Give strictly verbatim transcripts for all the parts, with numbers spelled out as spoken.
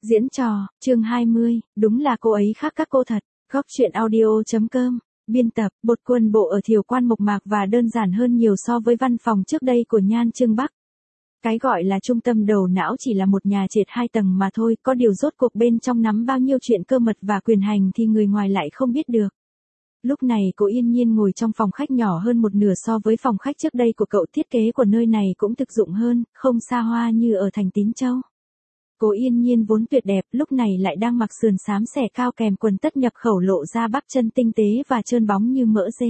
Diễn trò, chương hai mươi, đúng là cô ấy khác các cô thật. Góc truyện audio chấm com, biên tập, bột quân bộ ở Thiều Quan mộc mạc và đơn giản hơn nhiều so với văn phòng trước đây của Nhan Trương Bắc. Cái gọi là trung tâm đầu não chỉ là một nhà trệt hai tầng mà thôi, có điều rốt cuộc bên trong nắm bao nhiêu chuyện cơ mật và quyền hành thì người ngoài lại không biết được. Lúc này cô yên nhiên ngồi trong phòng khách nhỏ hơn một nửa so với phòng khách trước đây của cậu, thiết kế của nơi này cũng thực dụng hơn, không xa hoa như ở thành Tín Châu. Cô yên nhiên vốn tuyệt đẹp, lúc này lại đang mặc sườn xám xẻ cao kèm quần tất nhập khẩu lộ ra bắp chân tinh tế và trơn bóng như mỡ dê.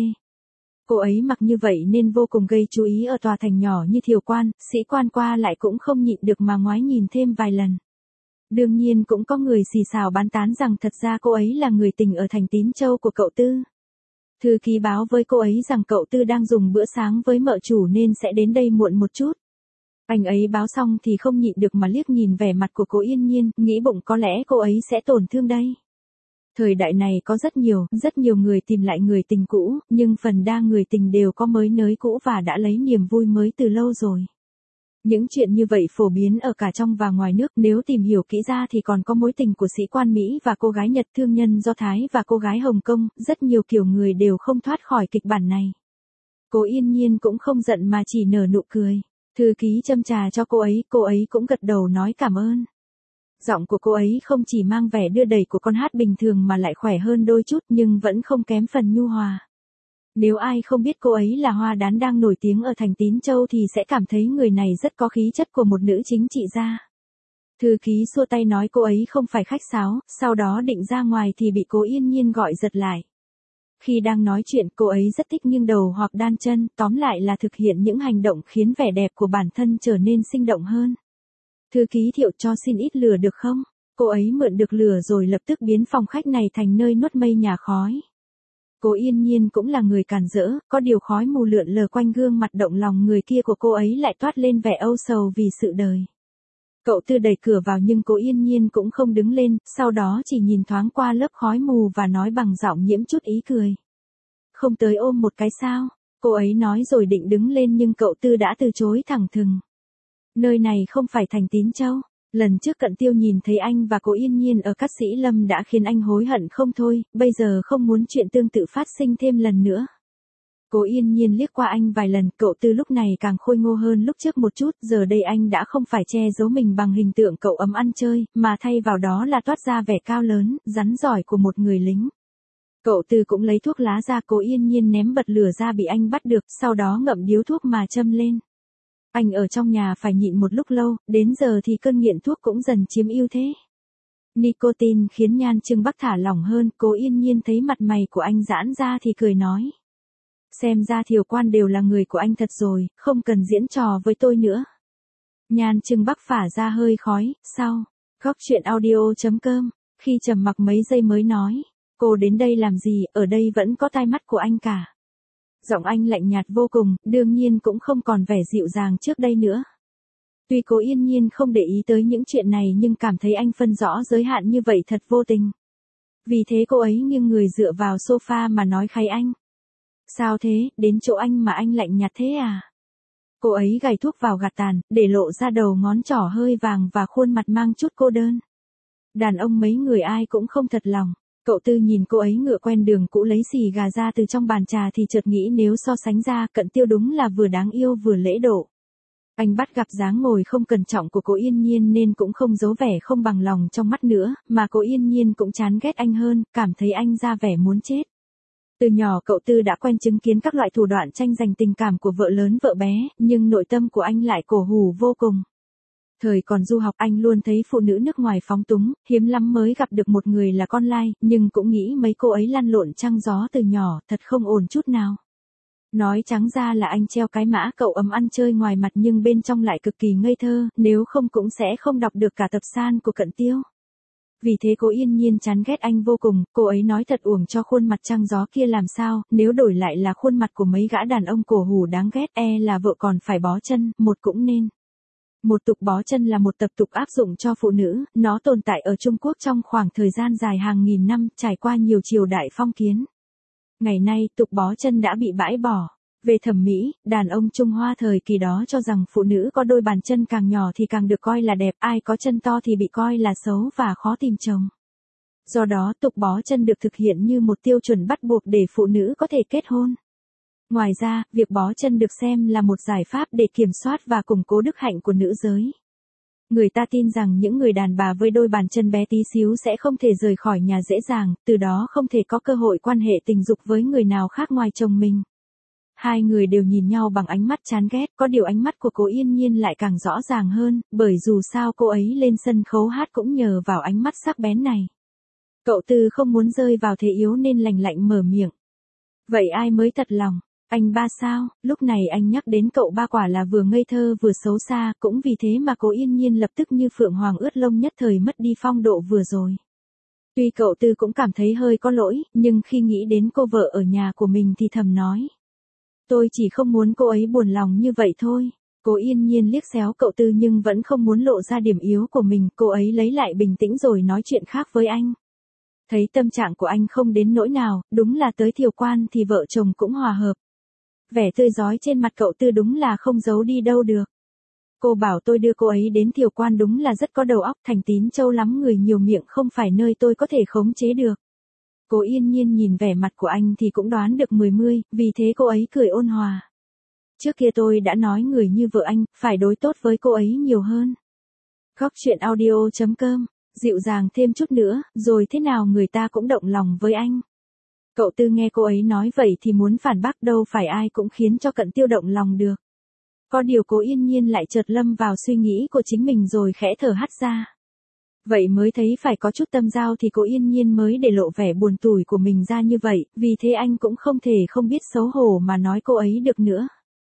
Cô ấy mặc như vậy nên vô cùng gây chú ý ở tòa thành nhỏ như Thiều Quan, sĩ quan qua lại cũng không nhịn được mà ngoái nhìn thêm vài lần. Đương nhiên cũng có người xì xào bán tán rằng thật ra cô ấy là người tình ở thành Tín Châu của cậu Tư. Thư ký báo với cô ấy rằng cậu Tư đang dùng bữa sáng với mợ chủ nên sẽ đến đây muộn một chút. Anh ấy báo xong thì không nhịn được mà liếc nhìn vẻ mặt của cô yên nhiên, nghĩ bụng có lẽ cô ấy sẽ tổn thương đây. Thời đại này có rất nhiều, rất nhiều người tìm lại người tình cũ, nhưng phần đa người tình đều có mới nới cũ và đã lấy niềm vui mới từ lâu rồi. Những chuyện như vậy phổ biến ở cả trong và ngoài nước, nếu tìm hiểu kỹ ra thì còn có mối tình của sĩ quan Mỹ và cô gái Nhật, thương nhân Do Thái và cô gái Hồng Kông, rất nhiều kiểu người đều không thoát khỏi kịch bản này. Cô yên nhiên cũng không giận mà chỉ nở nụ cười. Thư ký châm trà cho cô ấy, cô ấy cũng gật đầu nói cảm ơn. Giọng của cô ấy không chỉ mang vẻ đưa đẩy của con hát bình thường mà lại khỏe hơn đôi chút nhưng vẫn không kém phần nhu hòa. Nếu ai không biết cô ấy là hoa đán đang nổi tiếng ở thành Tín Châu thì sẽ cảm thấy người này rất có khí chất của một nữ chính trị gia. Thư ký xua tay nói cô ấy không phải khách sáo, sau đó định ra ngoài thì bị cô yên nhiên gọi giật lại. Khi đang nói chuyện cô ấy rất thích nghiêng đầu hoặc đan chân, tóm lại là thực hiện những hành động khiến vẻ đẹp của bản thân trở nên sinh động hơn. Thư ký Thiệu cho xin ít lửa được không? Cô ấy mượn được lửa rồi lập tức biến phòng khách này thành nơi nuốt mây nhà khói. Cô yên nhiên cũng là người càn rỡ, có điều khói mù lượn lờ quanh gương mặt động lòng người kia của cô ấy lại toát lên vẻ âu sầu vì sự đời. Cậu Tư đẩy cửa vào nhưng cô yên nhiên cũng không đứng lên, sau đó chỉ nhìn thoáng qua lớp khói mù và nói bằng giọng nhiễm chút ý cười. Không tới ôm một cái sao? Cô ấy nói rồi định đứng lên nhưng cậu Tư đã từ chối thẳng thừng. Nơi này không phải thành Tín Châu. Lần trước Cận Tiêu nhìn thấy anh và cô yên nhiên ở Cát Sĩ Lâm đã khiến anh hối hận không thôi, bây giờ không muốn chuyện tương tự phát sinh thêm lần nữa. Cô yên nhiên liếc qua anh vài lần, cậu Tư lúc này càng khôi ngô hơn lúc trước một chút, giờ đây anh đã không phải che giấu mình bằng hình tượng cậu ấm ăn chơi, mà thay vào đó là toát ra vẻ cao lớn, rắn giỏi của một người lính. Cậu Tư cũng lấy thuốc lá ra, cô yên nhiên ném bật lửa ra bị anh bắt được, sau đó ngậm điếu thuốc mà châm lên. Anh ở trong nhà phải nhịn một lúc lâu, đến giờ thì cơn nghiện thuốc cũng dần chiếm ưu thế. Nicotine khiến Nhan Trương Bắc thả lỏng hơn, cô yên nhiên thấy mặt mày của anh giãn ra thì cười nói. Xem ra Thiều Quan đều là người của anh thật rồi, không cần diễn trò với tôi nữa. Nhan Trương Bắc phả ra hơi khói, sau. Góc truyện audio chấm com, khi trầm mặc mấy giây mới nói. Cô đến đây làm gì, ở đây vẫn có tai mắt của anh cả. Giọng anh lạnh nhạt vô cùng, đương nhiên cũng không còn vẻ dịu dàng trước đây nữa. Tuy cô yên nhiên không để ý tới những chuyện này nhưng cảm thấy anh phân rõ giới hạn như vậy thật vô tình. Vì thế cô ấy nghiêng người dựa vào sofa mà nói khay anh. Sao thế, đến chỗ anh mà anh lạnh nhạt thế à? Cô ấy gảy thuốc vào gạt tàn, để lộ ra đầu ngón trỏ hơi vàng và khuôn mặt mang chút cô đơn. Đàn ông mấy người ai cũng không thật lòng. Cậu Tư nhìn cô ấy ngựa quen đường cũ lấy xì gà ra từ trong bàn trà thì chợt nghĩ nếu so sánh ra Cận Tiêu đúng là vừa đáng yêu vừa lễ độ. Anh bắt gặp dáng ngồi không cẩn trọng của cô yên nhiên nên cũng không giấu vẻ không bằng lòng trong mắt nữa, mà cô yên nhiên cũng chán ghét anh hơn, cảm thấy anh ra vẻ muốn chết. Từ nhỏ cậu Tư đã quen chứng kiến các loại thủ đoạn tranh giành tình cảm của vợ lớn vợ bé, nhưng nội tâm của anh lại cổ hủ vô cùng. Thời còn du học anh luôn thấy phụ nữ nước ngoài phóng túng, hiếm lắm mới gặp được một người là con lai, nhưng cũng nghĩ mấy cô ấy lăn lộn trăng gió từ nhỏ, thật không ổn chút nào. Nói trắng ra là anh treo cái mã cậu ấm ăn chơi ngoài mặt nhưng bên trong lại cực kỳ ngây thơ, nếu không cũng sẽ không đọc được cả tập san của Cận Tiêu. Vì thế cô yên nhiên chán ghét anh vô cùng, cô ấy nói thật uổng cho khuôn mặt trăng gió kia làm sao, nếu đổi lại là khuôn mặt của mấy gã đàn ông cổ hủ đáng ghét e là vợ còn phải bó chân, một cũng nên. Một tục bó chân là một tập tục áp dụng cho phụ nữ, nó tồn tại ở Trung Quốc trong khoảng thời gian dài hàng nghìn năm, trải qua nhiều triều đại phong kiến. Ngày nay tục bó chân đã bị bãi bỏ. Về thẩm mỹ, đàn ông Trung Hoa thời kỳ đó cho rằng phụ nữ có đôi bàn chân càng nhỏ thì càng được coi là đẹp, ai có chân to thì bị coi là xấu và khó tìm chồng. Do đó tục bó chân được thực hiện như một tiêu chuẩn bắt buộc để phụ nữ có thể kết hôn. Ngoài ra, việc bó chân được xem là một giải pháp để kiểm soát và củng cố đức hạnh của nữ giới. Người ta tin rằng những người đàn bà với đôi bàn chân bé tí xíu sẽ không thể rời khỏi nhà dễ dàng, từ đó không thể có cơ hội quan hệ tình dục với người nào khác ngoài chồng mình. Hai người đều nhìn nhau bằng ánh mắt chán ghét, có điều ánh mắt của cô Yên Nhiên lại càng rõ ràng hơn, bởi dù sao cô ấy lên sân khấu hát cũng nhờ vào ánh mắt sắc bén này. Cậu Tư không muốn rơi vào thế yếu nên lành lạnh mở miệng. Vậy ai mới thật lòng? Anh ba sao? Lúc này anh nhắc đến cậu ba quả là vừa ngây thơ vừa xấu xa, cũng vì thế mà cô Yên Nhiên lập tức như phượng hoàng ướt lông nhất thời mất đi phong độ vừa rồi. Tuy cậu Tư cũng cảm thấy hơi có lỗi, nhưng khi nghĩ đến cô vợ ở nhà của mình thì thầm nói. Tôi chỉ không muốn cô ấy buồn lòng như vậy thôi. Cô Yên Nhiên liếc xéo cậu Tư nhưng vẫn không muốn lộ ra điểm yếu của mình, cô ấy lấy lại bình tĩnh rồi nói chuyện khác với anh. Thấy tâm trạng của anh không đến nỗi nào, đúng là tới Thiều Quan thì vợ chồng cũng hòa hợp. Vẻ tươi rói trên mặt cậu Tư đúng là không giấu đi đâu được. Cô bảo tôi đưa cô ấy đến Thiều Quan đúng là rất có đầu óc, Thành Tín Châu lắm người nhiều miệng không phải nơi tôi có thể khống chế được. Cô Yên Nhiên nhìn vẻ mặt của anh thì cũng đoán được mười mươi, vì thế cô ấy cười ôn hòa. Trước kia tôi đã nói người như vợ anh, phải đối tốt với cô ấy nhiều hơn. Góc truyện audio chấm com, dịu dàng thêm chút nữa, rồi thế nào người ta cũng động lòng với anh. Cậu Tư nghe cô ấy nói vậy thì muốn phản bác, đâu phải ai cũng khiến cho Cận Tiêu động lòng được. Có điều cô Yên Nhiên lại chợt lâm vào suy nghĩ của chính mình rồi khẽ thở hắt ra. Vậy mới thấy phải có chút tâm giao thì cô Yên Nhiên mới để lộ vẻ buồn tủi của mình ra như vậy, vì thế anh cũng không thể không biết xấu hổ mà nói cô ấy được nữa.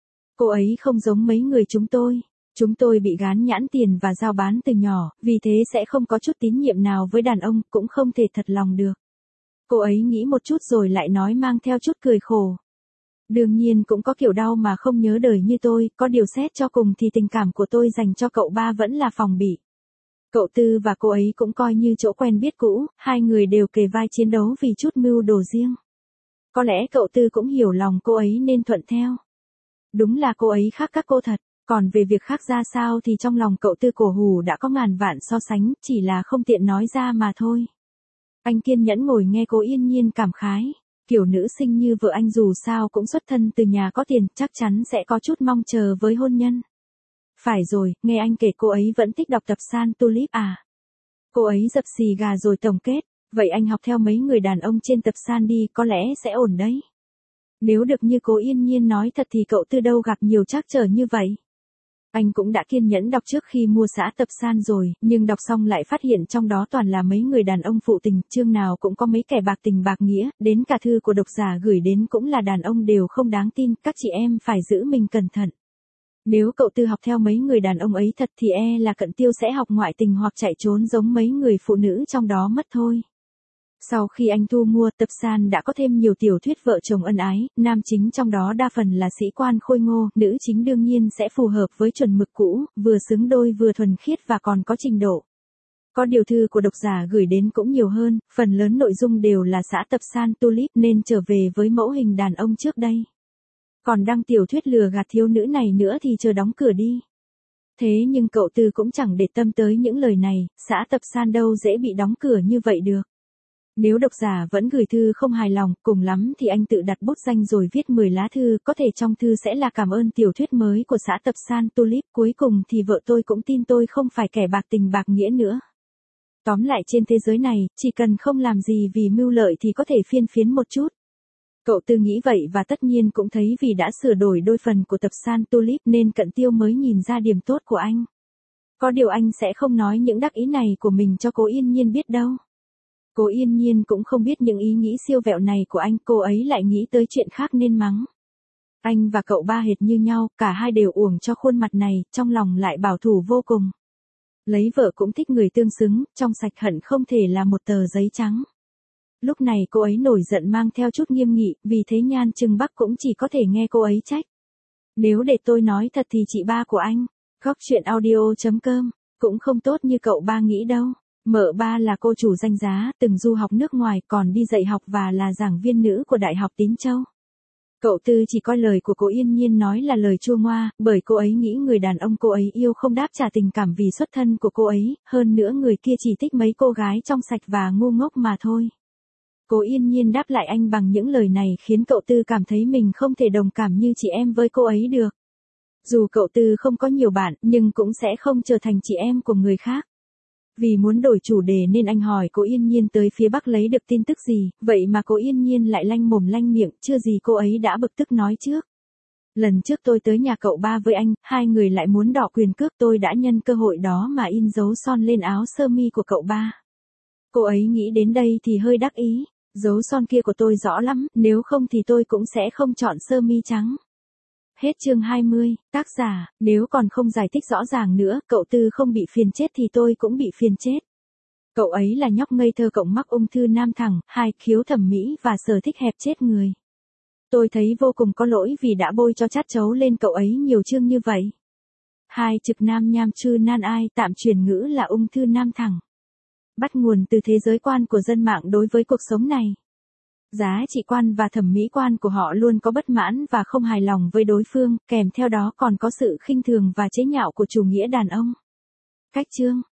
Cô ấy không giống mấy người chúng tôi. Chúng tôi bị gán nhãn tiền và giao bán từ nhỏ, vì thế sẽ không có chút tín nhiệm nào với đàn ông, cũng không thể thật lòng được. Cô ấy nghĩ một chút rồi lại nói mang theo chút cười khổ. Đương nhiên cũng có kiểu đau mà không nhớ đời như tôi, có điều xét cho cùng thì tình cảm của tôi dành cho cậu ba vẫn là phòng bị. Cậu Tư và cô ấy cũng coi như chỗ quen biết cũ, hai người đều kề vai chiến đấu vì chút mưu đồ riêng. Có lẽ cậu Tư cũng hiểu lòng cô ấy nên thuận theo. Đúng là cô ấy khác các cô thật, còn về việc khác ra sao thì trong lòng cậu Tư cổ hủ đã có ngàn vạn so sánh, chỉ là không tiện nói ra mà thôi. Anh kiên nhẫn ngồi nghe cô Yên Nhiên cảm khái, kiểu nữ sinh như vợ anh dù sao cũng xuất thân từ nhà có tiền, chắc chắn sẽ có chút mong chờ với hôn nhân. Phải rồi, nghe anh kể cô ấy vẫn thích đọc tập san Tulip à. Cô ấy dập xì gà rồi tổng kết, vậy anh học theo mấy người đàn ông trên tập san đi, có lẽ sẽ ổn đấy. Nếu được như cô Yên Nhiên nói thật thì cậu Tư đâu gặp nhiều trắc trở như vậy. Anh cũng đã kiên nhẫn đọc trước khi mua xã tập san rồi, nhưng đọc xong lại phát hiện trong đó toàn là mấy người đàn ông phụ tình, chương nào cũng có mấy kẻ bạc tình bạc nghĩa, đến cả thư của độc giả gửi đến cũng là đàn ông đều không đáng tin, các chị em phải giữ mình cẩn thận. Nếu cậu Tư học theo mấy người đàn ông ấy thật thì e là Cận Tiêu sẽ học ngoại tình hoặc chạy trốn giống mấy người phụ nữ trong đó mất thôi. Sau khi anh thu mua, tập san đã có thêm nhiều tiểu thuyết vợ chồng ân ái, nam chính trong đó đa phần là sĩ quan khôi ngô, nữ chính đương nhiên sẽ phù hợp với chuẩn mực cũ, vừa xứng đôi vừa thuần khiết và còn có trình độ. Có điều thư của độc giả gửi đến cũng nhiều hơn, phần lớn nội dung đều là xã tập san Tulip nên trở về với mẫu hình đàn ông trước đây. Còn đăng tiểu thuyết lừa gạt thiếu nữ này nữa thì chờ đóng cửa đi. Thế nhưng cậu Tư cũng chẳng để tâm tới những lời này, xã tập san đâu dễ bị đóng cửa như vậy được. Nếu độc giả vẫn gửi thư không hài lòng, cùng lắm thì anh tự đặt bút danh rồi viết mười lá thư, có thể trong thư sẽ là cảm ơn tiểu thuyết mới của xã tập san Tulip, cuối cùng thì vợ tôi cũng tin tôi không phải kẻ bạc tình bạc nghĩa nữa. Tóm lại trên thế giới này, chỉ cần không làm gì vì mưu lợi thì có thể phiên phiến một chút. Cậu Tư nghĩ vậy và tất nhiên cũng thấy vì đã sửa đổi đôi phần của tập san Tulip nên Cận Tiêu mới nhìn ra điểm tốt của anh. Có điều anh sẽ không nói những đắc ý này của mình cho cô Yên Nhiên biết đâu. Cô Yên Nhiên cũng không biết những ý nghĩ siêu vẹo này của anh, cô ấy lại nghĩ tới chuyện khác nên mắng. Anh và cậu ba hệt như nhau, cả hai đều uổng cho khuôn mặt này, trong lòng lại bảo thủ vô cùng. Lấy vợ cũng thích người tương xứng, trong sạch hận không thể là một tờ giấy trắng. Lúc này cô ấy nổi giận mang theo chút nghiêm nghị, vì thế Nhan Trưng Bắc cũng chỉ có thể nghe cô ấy trách. Nếu để tôi nói thật thì chị ba của anh, góc truyện audio chấm com, cũng không tốt như cậu ba nghĩ đâu. Mợ ba là cô chủ danh giá, từng du học nước ngoài còn đi dạy học và là giảng viên nữ của Đại học Tín Châu. Cậu Tư chỉ coi lời của cô Yên Nhiên nói là lời chua ngoa, bởi cô ấy nghĩ người đàn ông cô ấy yêu không đáp trả tình cảm vì xuất thân của cô ấy, hơn nữa người kia chỉ thích mấy cô gái trong sạch và ngu ngốc mà thôi. Cô Yên Nhiên đáp lại anh bằng những lời này khiến cậu Tư cảm thấy mình không thể đồng cảm như chị em với cô ấy được. Dù cậu Tư không có nhiều bạn, nhưng cũng sẽ không trở thành chị em của người khác. Vì muốn đổi chủ đề nên anh hỏi cô Yên Nhiên tới phía Bắc lấy được tin tức gì, vậy mà cô Yên Nhiên lại lanh mồm lanh miệng, chưa gì cô ấy đã bực tức nói trước. Lần trước tôi tới nhà cậu ba với anh, hai người lại muốn đọ quyền cước, tôi đã nhân cơ hội đó mà in dấu son lên áo sơ mi của cậu ba. Cô ấy nghĩ đến đây thì hơi đắc ý, dấu son kia của tôi rõ lắm, nếu không thì tôi cũng sẽ không chọn sơ mi trắng. Hết chương hai mươi, tác giả, nếu còn không giải thích rõ ràng nữa, cậu Tư không bị phiền chết thì tôi cũng bị phiền chết. Cậu ấy là nhóc ngây thơ cộng mắc ung thư nam thẳng, hai khiếu thẩm mỹ và sở thích hẹp chết người. Tôi thấy vô cùng có lỗi vì đã bôi cho chát chấu lên cậu ấy nhiều chương như vậy. Hai trực nam nham chư nan ai, tạm truyền ngữ là ung thư nam thẳng. Bắt nguồn từ thế giới quan của dân mạng đối với cuộc sống này. Giá trị quan và thẩm mỹ quan của họ luôn có bất mãn và không hài lòng với đối phương, kèm theo đó còn có sự khinh thường và chế nhạo của chủ nghĩa đàn ông. Cách chương